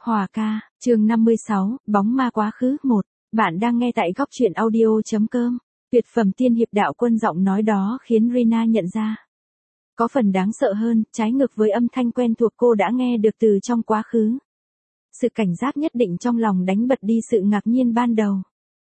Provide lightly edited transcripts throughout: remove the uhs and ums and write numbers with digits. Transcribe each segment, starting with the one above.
Hòa ca, chương 56, bóng ma quá khứ 1. Bạn đang nghe tại góc truyện audio.com. Tuyệt phẩm tiên hiệp đạo quân giọng nói đó khiến Rina nhận ra. Có phần đáng sợ hơn, trái ngược với âm thanh quen thuộc cô đã nghe được từ trong quá khứ. Sự cảnh giác nhất định trong lòng đánh bật đi sự ngạc nhiên ban đầu.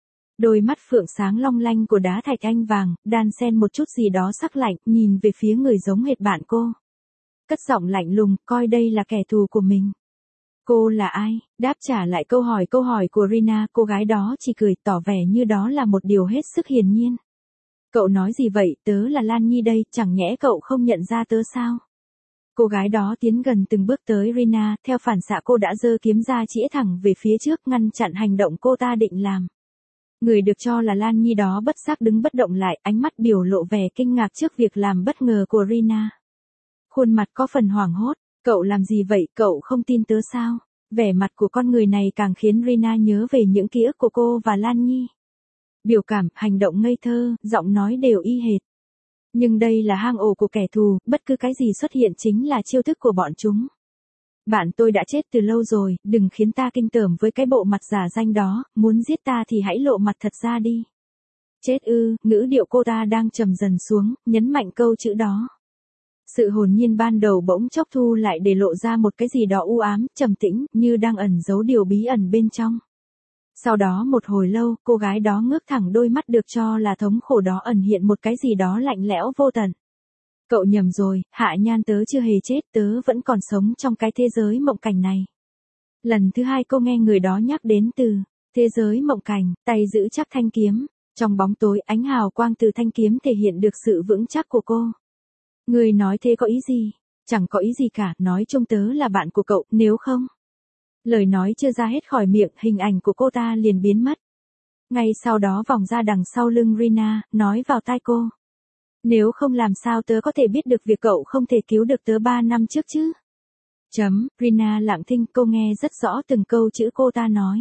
Đôi mắt phượng sáng long lanh của đá thạch anh vàng, đan xen một chút gì đó sắc lạnh, nhìn về phía người giống hệt bạn cô. Cất giọng lạnh lùng, coi đây là kẻ thù của mình. Cô là ai? Đáp trả lại câu hỏi của Rina, cô gái đó chỉ cười tỏ vẻ như đó là một điều hết sức hiển nhiên. Cậu nói gì vậy, tớ là Lan Nhi đây, chẳng nhẽ cậu không nhận ra tớ sao? Cô gái đó tiến gần từng bước tới Rina, theo phản xạ cô đã giơ kiếm ra chĩa thẳng về phía trước ngăn chặn hành động cô ta định làm. Người được cho là Lan Nhi đó bất giác đứng bất động lại, ánh mắt biểu lộ vẻ kinh ngạc trước việc làm bất ngờ của Rina. Khuôn mặt có phần hoảng hốt. Cậu làm gì vậy, cậu không tin tớ sao? Vẻ mặt của con người này càng khiến Rina nhớ về những ký ức của cô và Lan Nhi. Biểu cảm, hành động ngây thơ, giọng nói đều y hệt. Nhưng đây là hang ổ của kẻ thù, bất cứ cái gì xuất hiện chính là chiêu thức của bọn chúng. Bạn tôi đã chết từ lâu rồi, đừng khiến ta kinh tởm với cái bộ mặt giả danh đó, muốn giết ta thì hãy lộ mặt thật ra đi. Chết ư, ngữ điệu cô ta đang trầm dần xuống, nhấn mạnh câu chữ đó. Sự hồn nhiên ban đầu bỗng chốc thu lại để lộ ra một cái gì đó u ám, trầm tĩnh, như đang ẩn giấu điều bí ẩn bên trong. Sau đó một hồi lâu, cô gái đó ngước thẳng đôi mắt được cho là thống khổ đó ẩn hiện một cái gì đó lạnh lẽo vô tận. Cậu nhầm rồi, Hạ Nhan, tớ chưa hề chết, tớ vẫn còn sống trong cái thế giới mộng cảnh này. Lần thứ hai cô nghe người đó nhắc đến từ thế giới mộng cảnh, tay giữ chắc thanh kiếm. Trong bóng tối, ánh hào quang từ thanh kiếm thể hiện được sự vững chắc của cô. Người nói thế có ý gì? Chẳng có ý gì cả, nói chung tớ là bạn của cậu, nếu không. Lời nói chưa ra hết khỏi miệng, hình ảnh của cô ta liền biến mất. Ngay sau đó vòng ra đằng sau lưng Rina, nói vào tai cô. Nếu không làm sao tớ có thể biết được việc cậu không thể cứu được tớ 3 năm trước chứ? Rina lặng thinh, cô nghe rất rõ từng câu chữ cô ta nói.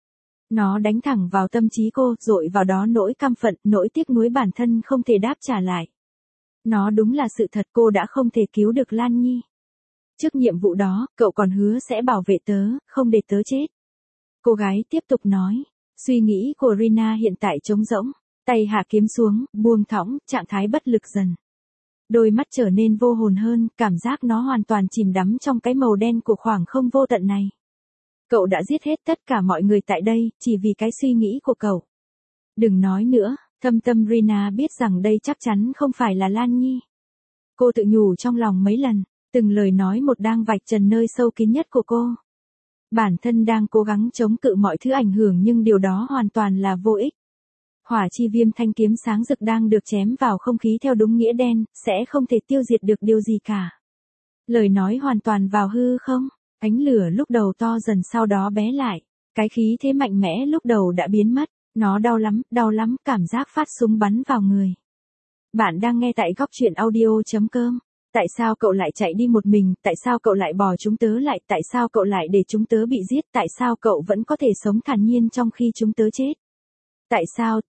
Nó đánh thẳng vào tâm trí cô, dội vào đó nỗi căm phận, nỗi tiếc nuối bản thân không thể đáp trả lại. Nó đúng là sự thật, cô đã không thể cứu được Lan Nhi. Trước nhiệm vụ đó, cậu còn hứa sẽ bảo vệ tớ, không để tớ chết. Cô gái tiếp tục nói. Suy nghĩ của Rina hiện tại trống rỗng, tay hạ kiếm xuống, buông thõng, trạng thái bất lực dần. Đôi mắt trở nên vô hồn hơn, cảm giác nó hoàn toàn chìm đắm trong cái màu đen của khoảng không vô tận này. Cậu đã giết hết tất cả mọi người tại đây, chỉ vì cái suy nghĩ của cậu. Đừng nói nữa. Thâm tâm Rina biết rằng đây chắc chắn không phải là Lan Nhi. Cô tự nhủ trong lòng mấy lần, từng lời nói một đang vạch trần nơi sâu kín nhất của cô. Bản thân đang cố gắng chống cự mọi thứ ảnh hưởng nhưng điều đó hoàn toàn là vô ích. Hỏa chi viêm thanh kiếm sáng rực đang được chém vào không khí theo đúng nghĩa đen, sẽ không thể tiêu diệt được điều gì cả. Lời nói hoàn toàn vào hư không, ánh lửa lúc đầu to dần sau đó bé lại, cái khí thế mạnh mẽ lúc đầu đã biến mất. Nó đau lắm, cảm giác phát súng bắn vào người. Bạn đang nghe tại góc truyện audio.com. Tại sao cậu lại chạy đi một mình, tại sao cậu lại bỏ chúng tớ lại, tại sao cậu lại để chúng tớ bị giết, tại sao cậu vẫn có thể sống thản nhiên trong khi chúng tớ chết. Tại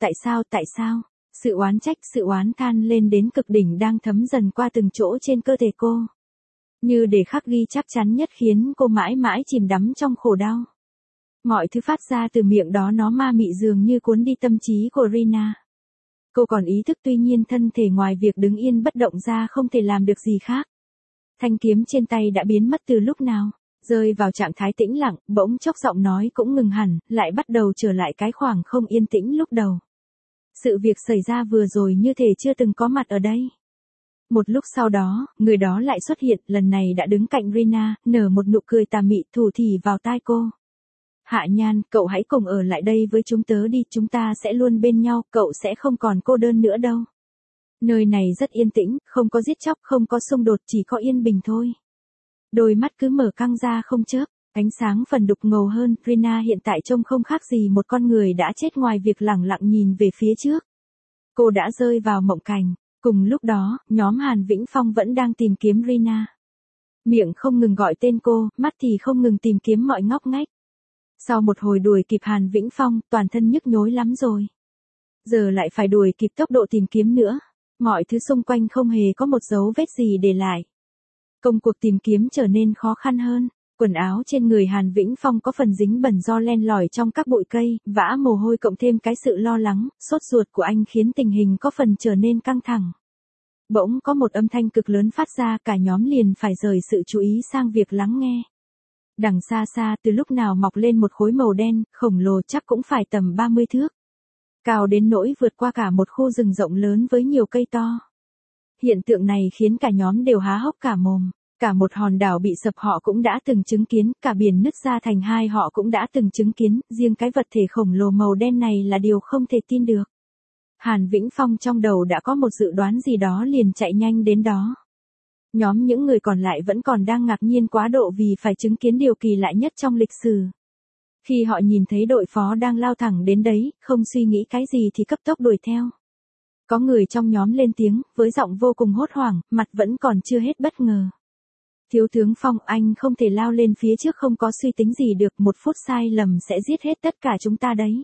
sao, sự oán trách, sự oán than lên đến cực đỉnh đang thấm dần qua từng chỗ trên cơ thể cô. Như để khắc ghi chắc chắn nhất khiến cô mãi mãi chìm đắm trong khổ đau. Mọi thứ phát ra từ miệng đó nó ma mị dường như cuốn đi tâm trí của Rina. Cô còn ý thức tuy nhiên thân thể ngoài việc đứng yên bất động ra không thể làm được gì khác. Thanh kiếm trên tay đã biến mất từ lúc nào, rơi vào trạng thái tĩnh lặng, bỗng chốc giọng nói cũng ngừng hẳn, lại bắt đầu trở lại cái khoảng không yên tĩnh lúc đầu. Sự việc xảy ra vừa rồi như thể chưa từng có mặt ở đây. Một lúc sau đó, người đó lại xuất hiện, lần này đã đứng cạnh Rina, nở một nụ cười tà mị thủ thỉ vào tai cô. Hạ Nhan, cậu hãy cùng ở lại đây với chúng tớ đi, chúng ta sẽ luôn bên nhau, cậu sẽ không còn cô đơn nữa đâu. Nơi này rất yên tĩnh, không có giết chóc, không có xung đột, chỉ có yên bình thôi. Đôi mắt cứ mở căng ra không chớp, ánh sáng phần đục ngầu hơn, Rina hiện tại trông không khác gì một con người đã chết ngoài việc lẳng lặng nhìn về phía trước. Cô đã rơi vào mộng cảnh, cùng lúc đó, nhóm Hàn Vĩnh Phong vẫn đang tìm kiếm Rina. Miệng không ngừng gọi tên cô, mắt thì không ngừng tìm kiếm mọi ngóc ngách. Sau một hồi đuổi kịp Hàn Vĩnh Phong, toàn thân nhức nhối lắm rồi. Giờ lại phải đuổi kịp tốc độ tìm kiếm nữa. Mọi thứ xung quanh không hề có một dấu vết gì để lại. Công cuộc tìm kiếm trở nên khó khăn hơn. Quần áo trên người Hàn Vĩnh Phong có phần dính bẩn do len lỏi trong các bụi cây, vã mồ hôi cộng thêm cái sự lo lắng, sốt ruột của anh khiến tình hình có phần trở nên căng thẳng. Bỗng có một âm thanh cực lớn phát ra, cả nhóm liền phải rời sự chú ý sang việc lắng nghe. Đằng xa xa từ lúc nào mọc lên một khối màu đen, khổng lồ chắc cũng phải tầm 30 thước. Cao đến nỗi vượt qua cả một khu rừng rộng lớn với nhiều cây to. Hiện tượng này khiến cả nhóm đều há hốc cả mồm. Cả một hòn đảo bị sập họ cũng đã từng chứng kiến, cả biển nứt ra thành hai họ cũng đã từng chứng kiến, riêng cái vật thể khổng lồ màu đen này là điều không thể tin được. Hàn Vĩnh Phong trong đầu đã có một dự đoán gì đó liền chạy nhanh đến đó. Nhóm những người còn lại vẫn còn đang ngạc nhiên quá độ vì phải chứng kiến điều kỳ lạ nhất trong lịch sử. Khi họ nhìn thấy đội phó đang lao thẳng đến đấy, không suy nghĩ cái gì thì cấp tốc đuổi theo. Có người trong nhóm lên tiếng, với giọng vô cùng hốt hoảng, mặt vẫn còn chưa hết bất ngờ. Thiếu tướng Phong, anh không thể lao lên phía trước không có suy tính gì được, 1 phút sai lầm sẽ giết hết tất cả chúng ta đấy.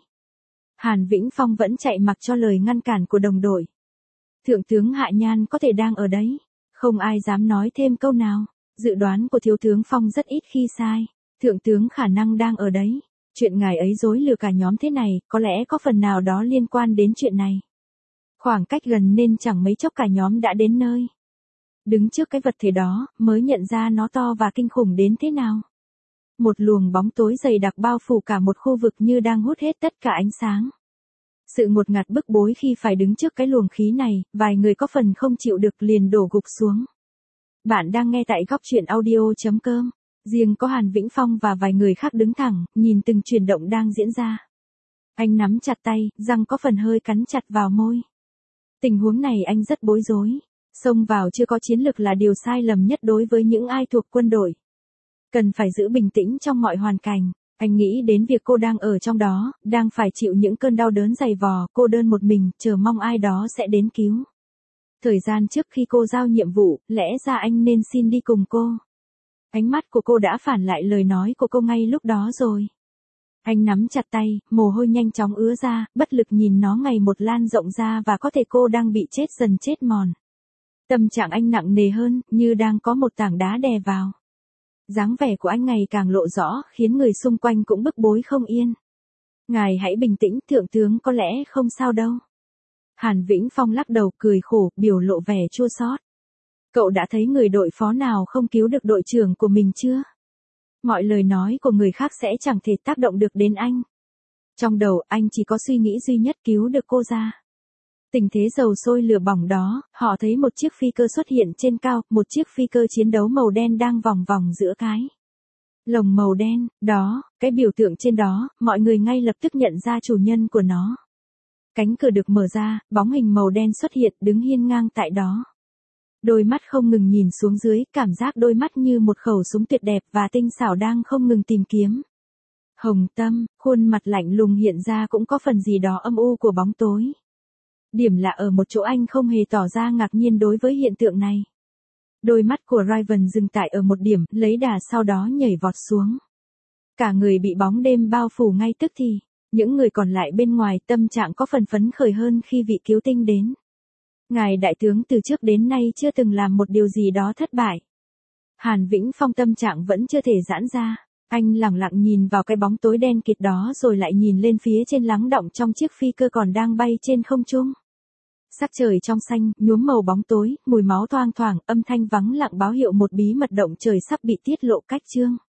Hàn Vĩnh Phong vẫn chạy mặc cho lời ngăn cản của đồng đội. Thượng tướng Hạ Nhan có thể đang ở đấy. Không ai dám nói thêm câu nào. Dự đoán của thiếu tướng Phong rất ít khi sai. Thượng tướng khả năng đang ở đấy. Chuyện ngài ấy dối lừa cả nhóm thế này, có lẽ có phần nào đó liên quan đến chuyện này. Khoảng cách gần nên chẳng mấy chốc cả nhóm đã đến nơi. Đứng trước cái vật thể đó, mới nhận ra nó to và kinh khủng đến thế nào. Một luồng bóng tối dày đặc bao phủ cả một khu vực như đang hút hết tất cả ánh sáng. Sự ngột ngạt bức bối khi phải đứng trước cái luồng khí này, vài người có phần không chịu được liền đổ gục xuống. Bạn đang nghe tại góc truyện audio.com. Riêng có Hàn Vĩnh Phong và vài người khác đứng thẳng, nhìn từng chuyển động đang diễn ra. Anh nắm chặt tay, răng có phần hơi cắn chặt vào môi. Tình huống này anh rất bối rối. Xông vào chưa có chiến lược là điều sai lầm nhất đối với những ai thuộc quân đội. Cần phải giữ bình tĩnh trong mọi hoàn cảnh. Anh nghĩ đến việc cô đang ở trong đó, đang phải chịu những cơn đau đớn dày vò, cô đơn một mình, chờ mong ai đó sẽ đến cứu. Thời gian trước khi cô giao nhiệm vụ, lẽ ra anh nên xin đi cùng cô. Ánh mắt của cô đã phản lại lời nói của cô ngay lúc đó rồi. Anh nắm chặt tay, mồ hôi nhanh chóng ứa ra, bất lực nhìn nó ngày một lan rộng ra và có thể cô đang bị chết dần chết mòn. Tâm trạng anh nặng nề hơn, như đang có một tảng đá đè vào. Dáng vẻ của anh ngày càng lộ rõ, khiến người xung quanh cũng bức bối không yên. Ngài hãy bình tĩnh, thượng tướng, có lẽ không sao đâu. Hàn Vĩnh Phong lắc đầu cười khổ, biểu lộ vẻ chua xót. Cậu đã thấy người đội phó nào không cứu được đội trưởng của mình chưa? Mọi lời nói của người khác sẽ chẳng thể tác động được đến anh. Trong đầu anh chỉ có suy nghĩ duy nhất cứu được cô ra. Tình thế dầu sôi lửa bỏng đó, họ thấy một chiếc phi cơ xuất hiện trên cao, một chiếc phi cơ chiến đấu màu đen đang vòng vòng giữa cái lồng màu đen, đó, cái biểu tượng trên đó, mọi người ngay lập tức nhận ra chủ nhân của nó. Cánh cửa được mở ra, bóng hình màu đen xuất hiện đứng hiên ngang tại đó. Đôi mắt không ngừng nhìn xuống dưới, cảm giác đôi mắt như một khẩu súng tuyệt đẹp và tinh xảo đang không ngừng tìm kiếm. Hồng Tâm, khuôn mặt lạnh lùng hiện ra cũng có phần gì đó âm u của bóng tối. Điểm lạ ở một chỗ anh không hề tỏ ra ngạc nhiên đối với hiện tượng này. Đôi mắt của Raven dừng tại ở một điểm, lấy đà sau đó nhảy vọt xuống. Cả người bị bóng đêm bao phủ ngay tức thì. Những người còn lại bên ngoài tâm trạng có phần phấn khởi hơn khi vị cứu tinh đến. Ngài đại tướng từ trước đến nay chưa từng làm một điều gì đó thất bại. Hàn Vĩnh Phong tâm trạng vẫn chưa thể giãn ra. Anh lẳng lặng nhìn vào cái bóng tối đen kịt đó rồi lại nhìn lên phía trên lắng đọng trong chiếc phi cơ còn đang bay trên không trung. Sắc trời trong xanh, nhuốm màu bóng tối, mùi máu thoang thoảng, âm thanh vắng lặng báo hiệu một bí mật động trời sắp bị tiết lộ cách chương.